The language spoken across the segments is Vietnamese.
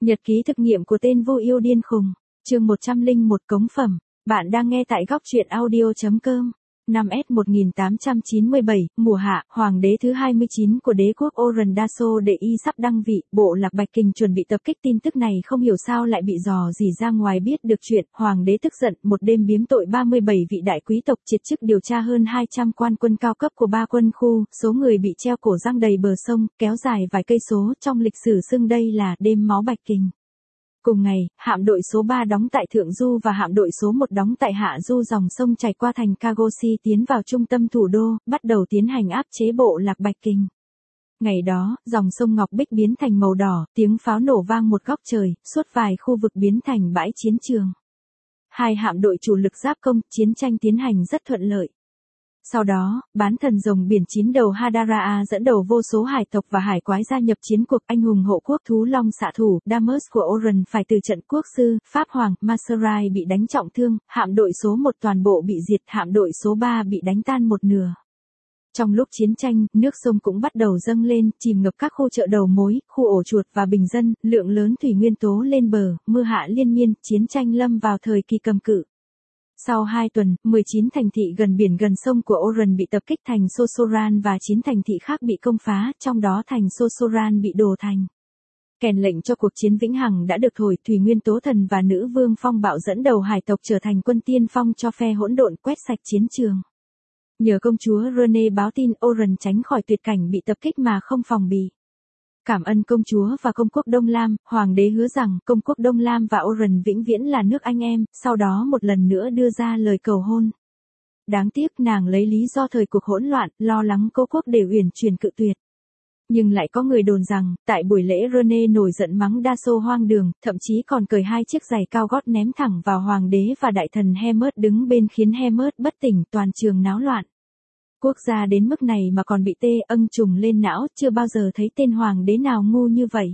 Nhật ký thực nghiệm của tên vô yêu điên khùng. Chương 101 cống phẩm. Bạn đang nghe tại góc truyện audio.com. Năm S 1897, mùa hạ, hoàng đế thứ 29 của đế quốc Oran Daso Đệ Y sắp đăng vị, bộ lạc Bạch Kình chuẩn bị tập kích. Tin tức này không hiểu sao lại bị dò dỉ ra ngoài biết được chuyện, hoàng đế tức giận, một đêm biếm tội 37 vị đại quý tộc, triệt chức điều tra hơn 200 quan quân cao cấp của 3 quân khu, số người bị treo cổ giăng đầy bờ sông, kéo dài vài cây số, trong lịch sử xưng đây là đêm máu Bạch Kình. Cùng ngày, hạm đội số 3 đóng tại Thượng Du và hạm đội số 1 đóng tại Hạ Du dòng sông chảy qua thành Kagoshi tiến vào trung tâm thủ đô, bắt đầu tiến hành áp chế bộ lạc Bạch Kình. Ngày đó, dòng sông Ngọc Bích biến thành màu đỏ, tiếng pháo nổ vang một góc trời, suốt vài khu vực biến thành bãi chiến trường. Hai hạm đội chủ lực giáp công, chiến tranh tiến hành rất thuận lợi. Sau đó, bán thần rồng biển 9 đầu Hadara dẫn đầu vô số hải tộc và hải quái gia nhập chiến cuộc. Anh hùng hộ quốc thú long xạ thủ Damus của Oran phải từ trận. Quốc sư Pháp Hoàng Maserai bị đánh trọng thương, hạm đội số 1 toàn bộ bị diệt, hạm đội số 3 bị đánh tan một nửa. Trong lúc chiến tranh, nước sông cũng bắt đầu dâng lên, chìm ngập các khu chợ đầu mối, khu ổ chuột và bình dân, lượng lớn thủy nguyên tố lên bờ, mưa hạ liên miên, chiến tranh lâm vào thời kỳ cầm cự. Sau 2 tuần, 19 thành thị gần biển gần sông của Oran bị tập kích, thành Sosoran và 9 thành thị khác bị công phá, trong đó thành Sosoran bị đổ thành. Kèn lệnh cho cuộc chiến vĩnh hằng đã được thổi, thủy nguyên tố thần và nữ vương phong bạo dẫn đầu hải tộc trở thành quân tiên phong cho phe hỗn độn quét sạch chiến trường. Nhờ công chúa Rene báo tin, Oran tránh khỏi tuyệt cảnh bị tập kích mà không phòng bị. Cảm ơn công chúa và công quốc Đông Lam, hoàng đế hứa rằng công quốc Đông Lam và Oran vĩnh viễn là nước anh em, sau đó một lần nữa đưa ra lời cầu hôn. Đáng tiếc nàng lấy lý do thời cuộc hỗn loạn, lo lắng cố quốc để uyển chuyển cự tuyệt. Nhưng lại có người đồn rằng, tại buổi lễ Rene nổi giận mắng Daso hoang đường, thậm chí còn cởi 2 chiếc giày cao gót ném thẳng vào hoàng đế và đại thần Hermes đứng bên khiến Hermes bất tỉnh, toàn trường náo loạn. Quốc gia đến mức này mà còn bị trùng lên não, chưa bao giờ thấy tên hoàng đế nào ngu như vậy.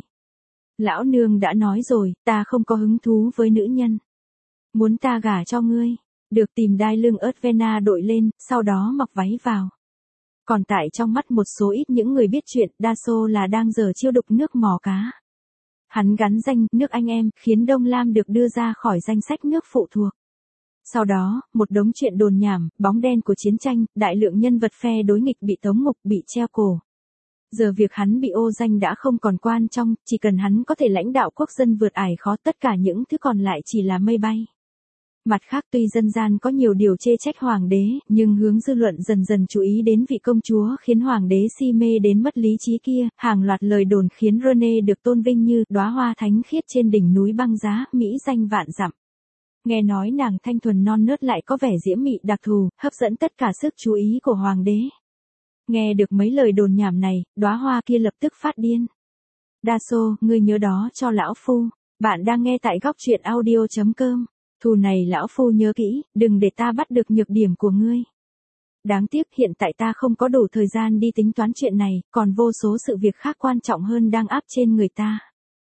Lão nương đã nói rồi, ta không có hứng thú với nữ nhân. Muốn ta gả cho ngươi, được tìm đai lưng ớt Vena đội lên, sau đó mặc váy vào. Còn tại trong mắt một số ít những người biết chuyện, Daso là đang giở chiêu đục nước mò cá. Hắn gắn danh nước anh em, khiến Đông Lam được đưa ra khỏi danh sách nước phụ thuộc. Sau đó, một đống chuyện đồn nhảm, bóng đen của chiến tranh, đại lượng nhân vật phe đối nghịch bị tống ngục, bị treo cổ. Giờ việc hắn bị ô danh đã không còn quan trọng, chỉ cần hắn có thể lãnh đạo quốc dân vượt ải khó, tất cả những thứ còn lại chỉ là mây bay. Mặt khác, tuy dân gian có nhiều điều chê trách hoàng đế, nhưng hướng dư luận dần dần chú ý đến vị công chúa khiến hoàng đế si mê đến mất lý trí kia, hàng loạt lời đồn khiến Rene được tôn vinh như đóa hoa thánh khiết trên đỉnh núi băng giá, mỹ danh vạn dặm. Nghe nói nàng thanh thuần non nớt lại có vẻ diễm mị đặc thù, hấp dẫn tất cả sức chú ý của hoàng đế. Nghe được mấy lời đồn nhảm này, đóa hoa kia lập tức phát điên. Daso, ngươi nhớ đó cho lão phu. Bạn đang nghe tại góc truyện audio.com. Thù này lão phu nhớ kỹ, đừng để ta bắt được nhược điểm của ngươi. Đáng tiếc hiện tại ta không có đủ thời gian đi tính toán chuyện này, còn vô số sự việc khác quan trọng hơn đang áp trên người ta.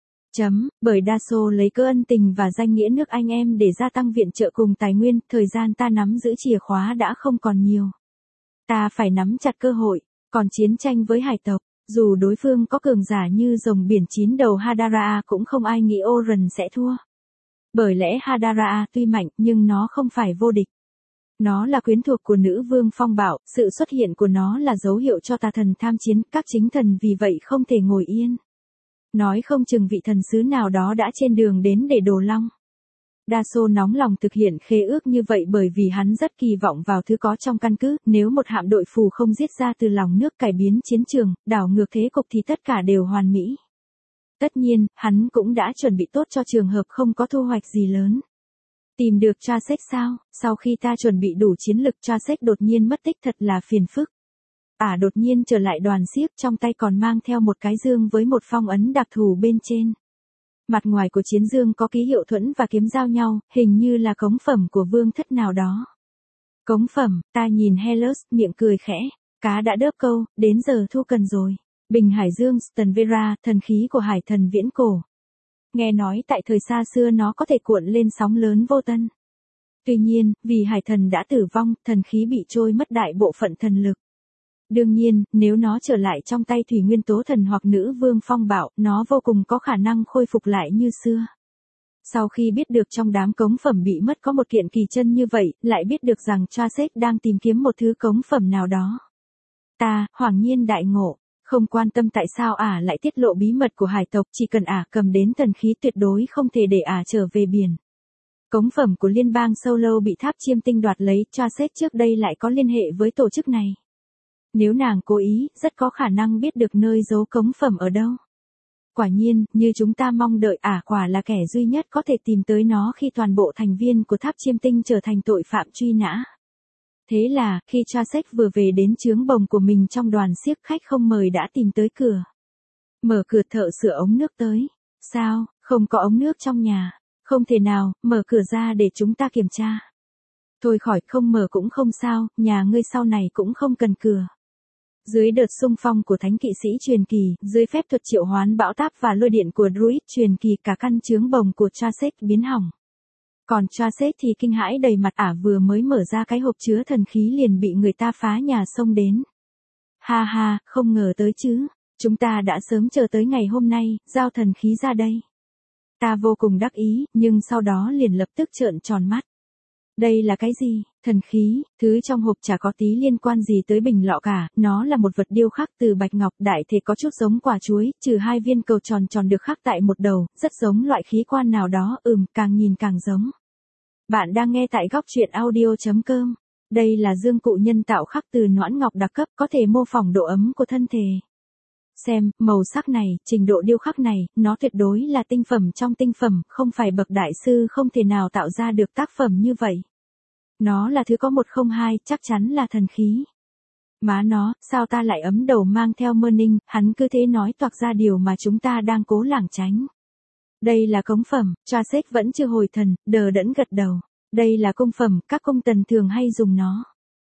Bởi Daso lấy cớ ân tình và danh nghĩa nước anh em để gia tăng viện trợ cùng tài nguyên, thời gian ta nắm giữ chìa khóa đã không còn nhiều. Ta phải nắm chặt cơ hội, còn chiến tranh với hải tộc, dù đối phương có cường giả như rồng biển 9 đầu Hadara cũng không ai nghĩ Oran sẽ thua. Bởi lẽ Hadara tuy mạnh nhưng nó không phải vô địch. Nó là quyến thuộc của nữ vương phong bạo, sự xuất hiện của nó là dấu hiệu cho tà thần tham chiến, các chính thần vì vậy không thể ngồi yên. Nói không chừng vị thần sứ nào đó đã trên đường đến để đồ long. Daso nóng lòng thực hiện khế ước như vậy bởi vì hắn rất kỳ vọng vào thứ có trong căn cứ, nếu một hạm đội phù không giết ra từ lòng nước cải biến chiến trường, đảo ngược thế cục thì tất cả đều hoàn mỹ. Tất nhiên, hắn cũng đã chuẩn bị tốt cho trường hợp không có thu hoạch gì lớn. Tìm được Tracek sao? Sau khi ta chuẩn bị đủ chiến lực, Tracek đột nhiên mất tích, thật là phiền phức. Đột nhiên trở lại đoàn xiếc, trong tay còn mang theo một cái dương với một phong ấn đặc thù bên trên. Mặt ngoài của chiến dương có ký hiệu thuẫn và kiếm giao nhau, hình như là cống phẩm của vương thất nào đó. Cống phẩm, ta nhìn Hellas, miệng cười khẽ. Cá đã đớp câu, đến giờ thu cần rồi. Bình hải dương Stanvera, thần khí của hải thần viễn cổ. Nghe nói tại thời xa xưa nó có thể cuộn lên sóng lớn vô tân. Tuy nhiên, vì hải thần đã tử vong, thần khí bị trôi mất đại bộ phận thần lực. Đương nhiên, nếu nó trở lại trong tay thủy nguyên tố thần hoặc nữ vương phong bạo, nó vô cùng có khả năng khôi phục lại như xưa. Sau khi biết được trong đám cống phẩm bị mất có một kiện kỳ chân như vậy, lại biết được rằng Tracek đang tìm kiếm một thứ cống phẩm nào đó. Ta, hoảng nhiên đại ngộ, không quan tâm tại sao lại tiết lộ bí mật của hải tộc, chỉ cần cầm đến thần khí tuyệt đối không thể để trở về biển. Cống phẩm của liên bang Solo bị tháp chiêm tinh đoạt lấy, Tracek trước đây lại có liên hệ với tổ chức này. Nếu nàng cố ý, rất có khả năng biết được nơi giấu cống phẩm ở đâu. Quả nhiên, như chúng ta mong đợi, quả là kẻ duy nhất có thể tìm tới nó khi toàn bộ thành viên của tháp chiêm tinh trở thành tội phạm truy nã. Thế là, khi Tracek vừa về đến chướng bồng của mình trong đoàn xiếc khách không mời đã tìm tới cửa. Mở cửa, thợ sửa ống nước tới. Sao, không có ống nước trong nhà? Không thể nào, mở cửa ra để chúng ta kiểm tra. Thôi khỏi, không mở cũng không sao, nhà ngươi sau này cũng không cần cửa. Dưới đợt xung phong của thánh kỵ sĩ truyền kỳ, dưới phép thuật triệu hoán bão táp và lôi điện của druid truyền kỳ, cả căn chướng bồng của Tracek biến hỏng. Còn Tracek thì kinh hãi đầy mặt, vừa mới mở ra cái hộp chứa thần khí liền bị người ta phá nhà xông đến. Ha ha, không ngờ tới chứ, chúng ta đã sớm chờ tới ngày hôm nay, giao thần khí ra đây. Ta vô cùng đắc ý, nhưng sau đó liền lập tức trợn tròn mắt. Đây là cái gì? Thần khí, thứ trong hộp chả có tí liên quan gì tới bình lọ cả, nó là một vật điêu khắc từ bạch ngọc, đại thể có chút giống quả chuối, trừ 2 viên cầu tròn tròn được khắc tại một đầu, rất giống loại khí quan nào đó, càng nhìn càng giống. Bạn đang nghe tại góc truyện audio.com. Đây là dương cụ nhân tạo khắc từ noãn ngọc đặc cấp, có thể mô phỏng độ ấm của thân thể. Xem, màu sắc này, trình độ điêu khắc này, nó tuyệt đối là tinh phẩm trong tinh phẩm, không phải bậc đại sư không thể nào tạo ra được tác phẩm như vậy. Nó là thứ có 102, chắc chắn là thần khí. Má nó, sao ta lại ấm đầu mang theo mơ ninh, hắn cứ thế nói toạc ra điều mà chúng ta đang cố lảng tránh. Đây là cống phẩm, Tracek vẫn chưa hồi thần, đờ đẫn gật đầu. Đây là công phẩm, các công tần thường hay dùng nó.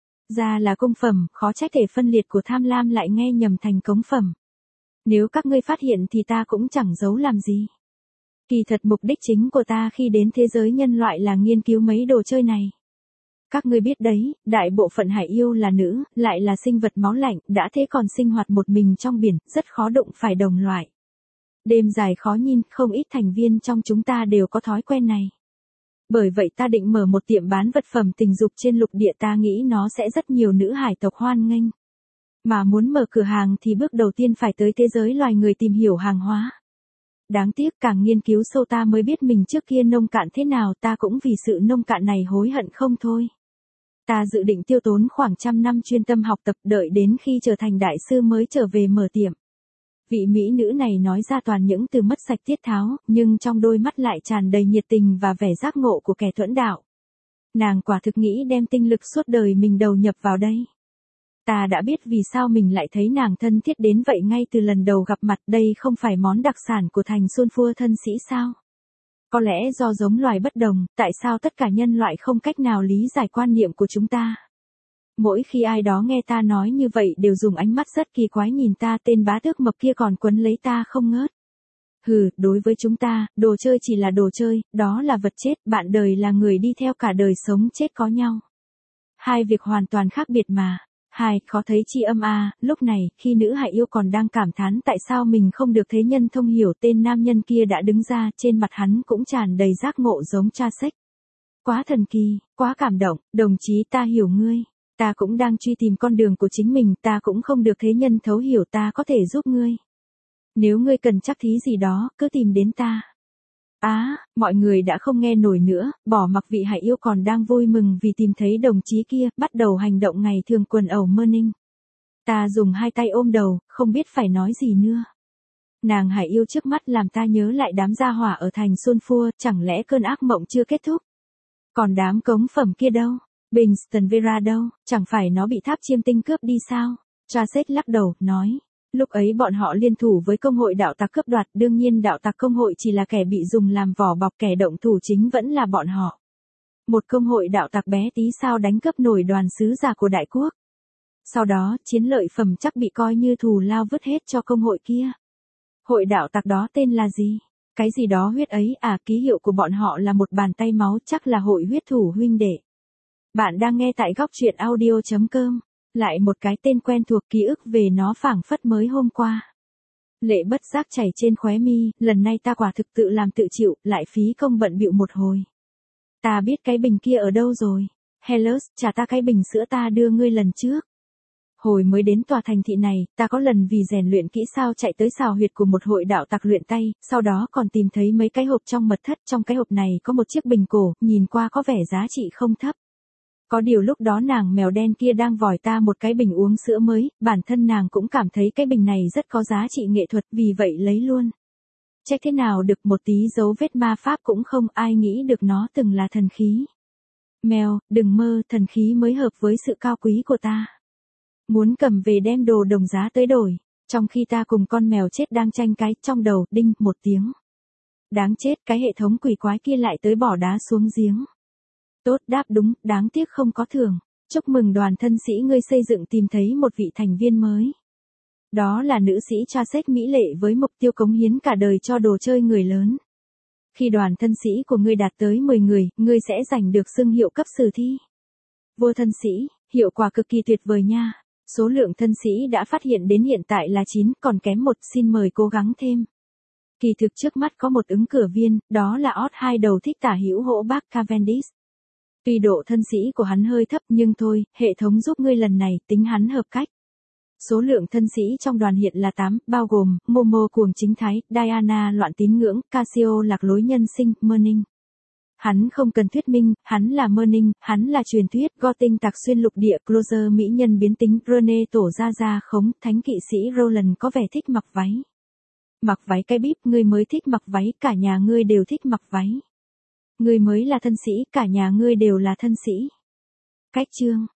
Ra là công phẩm, khó trách thể phân liệt của tham lam lại nghe nhầm thành cống phẩm. Nếu các ngươi phát hiện thì ta cũng chẳng giấu làm gì. Kỳ thật mục đích chính của ta khi đến thế giới nhân loại là nghiên cứu mấy đồ chơi này. Các ngươi biết đấy, đại bộ phận hải yêu là nữ, lại là sinh vật máu lạnh, đã thế còn sinh hoạt một mình trong biển, rất khó đụng phải đồng loại. Đêm dài khó nhìn, không ít thành viên trong chúng ta đều có thói quen này. Bởi vậy ta định mở một tiệm bán vật phẩm tình dục trên lục địa, ta nghĩ nó sẽ rất nhiều nữ hải tộc hoan nghênh. Mà muốn mở cửa hàng thì bước đầu tiên phải tới thế giới loài người tìm hiểu hàng hóa. Đáng tiếc càng nghiên cứu sâu ta mới biết mình trước kia nông cạn thế nào, ta cũng vì sự nông cạn này hối hận không thôi. Ta dự định tiêu tốn khoảng 100 năm chuyên tâm học tập, đợi đến khi trở thành đại sư mới trở về mở tiệm. Vị mỹ nữ này nói ra toàn những từ mất sạch tiết tháo, nhưng trong đôi mắt lại tràn đầy nhiệt tình và vẻ giác ngộ của kẻ thuẫn đạo. Nàng quả thực nghĩ đem tinh lực suốt đời mình đầu nhập vào đây. Ta đã biết vì sao mình lại thấy nàng thân thiết đến vậy ngay từ lần đầu gặp mặt, đây không phải món đặc sản của thành Sulfur thân sĩ sao? Có lẽ do giống loài bất đồng, tại sao tất cả nhân loại không cách nào lý giải quan niệm của chúng ta? Mỗi khi ai đó nghe ta nói như vậy đều dùng ánh mắt rất kỳ quái nhìn ta, tên bá tước mập kia còn quấn lấy ta không ngớt. Hừ, đối với chúng ta, đồ chơi chỉ là đồ chơi, đó là vật chết, bạn đời là người đi theo cả đời sống chết có nhau. Hai việc hoàn toàn khác biệt mà. Khó thấy chi âm lúc này, khi nữ hải yêu còn đang cảm thán tại sao mình không được thế nhân thông hiểu, tên nam nhân kia đã đứng ra, trên mặt hắn cũng tràn đầy giác ngộ giống Tracek. Quá thần kỳ, quá cảm động, đồng chí ta hiểu ngươi. Ta cũng đang truy tìm con đường của chính mình, ta cũng không được thế nhân thấu hiểu, ta có thể giúp ngươi. Nếu ngươi cần chắc thí gì đó, cứ tìm đến ta. Mọi người đã không nghe nổi nữa, bỏ mặc vị hải yêu còn đang vui mừng vì tìm thấy đồng chí kia, bắt đầu hành động ngày thường quần ẩu mơ ninh. Ta dùng hai tay ôm đầu, không biết phải nói gì nữa. Nàng hải yêu trước mắt làm ta nhớ lại đám gia hỏa ở thành Sulfur, chẳng lẽ cơn ác mộng chưa kết thúc? Còn đám cống phẩm kia đâu? Bingston Vera đâu? Chẳng phải nó bị tháp chiêm tinh cướp đi sao? Tracek lắc đầu, nói. Lúc ấy bọn họ liên thủ với công hội đạo tặc cướp đoạt, đương nhiên đạo tặc công hội chỉ là kẻ bị dùng làm vỏ bọc, kẻ động thủ chính vẫn là bọn họ. Một công hội đạo tặc bé tí sao đánh cướp nổi đoàn sứ giả của đại quốc. Sau đó, chiến lợi phẩm chắc bị coi như thù lao vứt hết cho công hội kia. Hội đạo tặc đó tên là gì? Cái gì đó huyết ấy, ký hiệu của bọn họ là một bàn tay máu, chắc là hội huyết thủ huynh đệ. Bạn đang nghe tại góc truyện audio.com. Lại một cái tên quen thuộc, ký ức về nó phảng phất mới hôm qua. Lệ bất giác chảy trên khóe mi, lần này ta quả thực tự làm tự chịu, lại phí công bận bịu một hồi. Ta biết cái bình kia ở đâu rồi. Hellas, trả ta cái bình sữa ta đưa ngươi lần trước. Hồi mới đến tòa thành thị này, ta có lần vì rèn luyện kỹ sao chạy tới xào huyệt của một hội đạo tặc luyện tay, sau đó còn tìm thấy mấy cái hộp trong mật thất, trong cái hộp này có một chiếc bình cổ, nhìn qua có vẻ giá trị không thấp. Có điều lúc đó nàng mèo đen kia đang vòi ta một cái bình uống sữa mới, bản thân nàng cũng cảm thấy cái bình này rất có giá trị nghệ thuật, vì vậy lấy luôn. Trách thế nào được, một tí dấu vết ma pháp cũng không, ai nghĩ được nó từng là thần khí. Mèo, đừng mơ, thần khí mới hợp với sự cao quý của ta. Muốn cầm về đem đồ đồng giá tới đổi, trong khi ta cùng con mèo chết đang tranh cái, trong đầu, đinh, một tiếng. Đáng chết, cái hệ thống quỷ quái kia lại tới bỏ đá xuống giếng. Tốt, đáp đúng, đáng tiếc không có thưởng. Chúc mừng đoàn thân sĩ ngươi xây dựng tìm thấy một vị thành viên mới. Đó là nữ sĩ Chasset mỹ lệ với mục tiêu cống hiến cả đời cho đồ chơi người lớn. Khi đoàn thân sĩ của ngươi đạt tới 10 người, ngươi sẽ giành được xưng hiệu cấp sử thi. Vô thân sĩ, hiệu quả cực kỳ tuyệt vời nha. Số lượng thân sĩ đã phát hiện đến hiện tại là 9, còn kém 1, xin mời cố gắng thêm. Kỳ thực trước mắt có một ứng cử viên, đó là Odd hai đầu thích tả hữu hỗ bác Cavendish. Tuy độ thân sĩ của hắn hơi thấp nhưng thôi, hệ thống giúp ngươi lần này, tính hắn hợp cách. Số lượng thân sĩ trong đoàn hiện là 8, bao gồm, Momo cuồng chính thái, Diana loạn tín ngưỡng, Cassio lạc lối nhân sinh, Merning. Hắn không cần thuyết minh, hắn là Merning, hắn là truyền thuyết, Goting tạc xuyên lục địa, Closer mỹ nhân biến tính, Rene tổ ra khống, thánh kỵ sĩ Roland có vẻ thích mặc váy. Mặc váy cái bíp, ngươi mới thích mặc váy, cả nhà ngươi đều thích mặc váy. Ngươi mới là thân sĩ, cả nhà ngươi đều là thân sĩ. Cách chương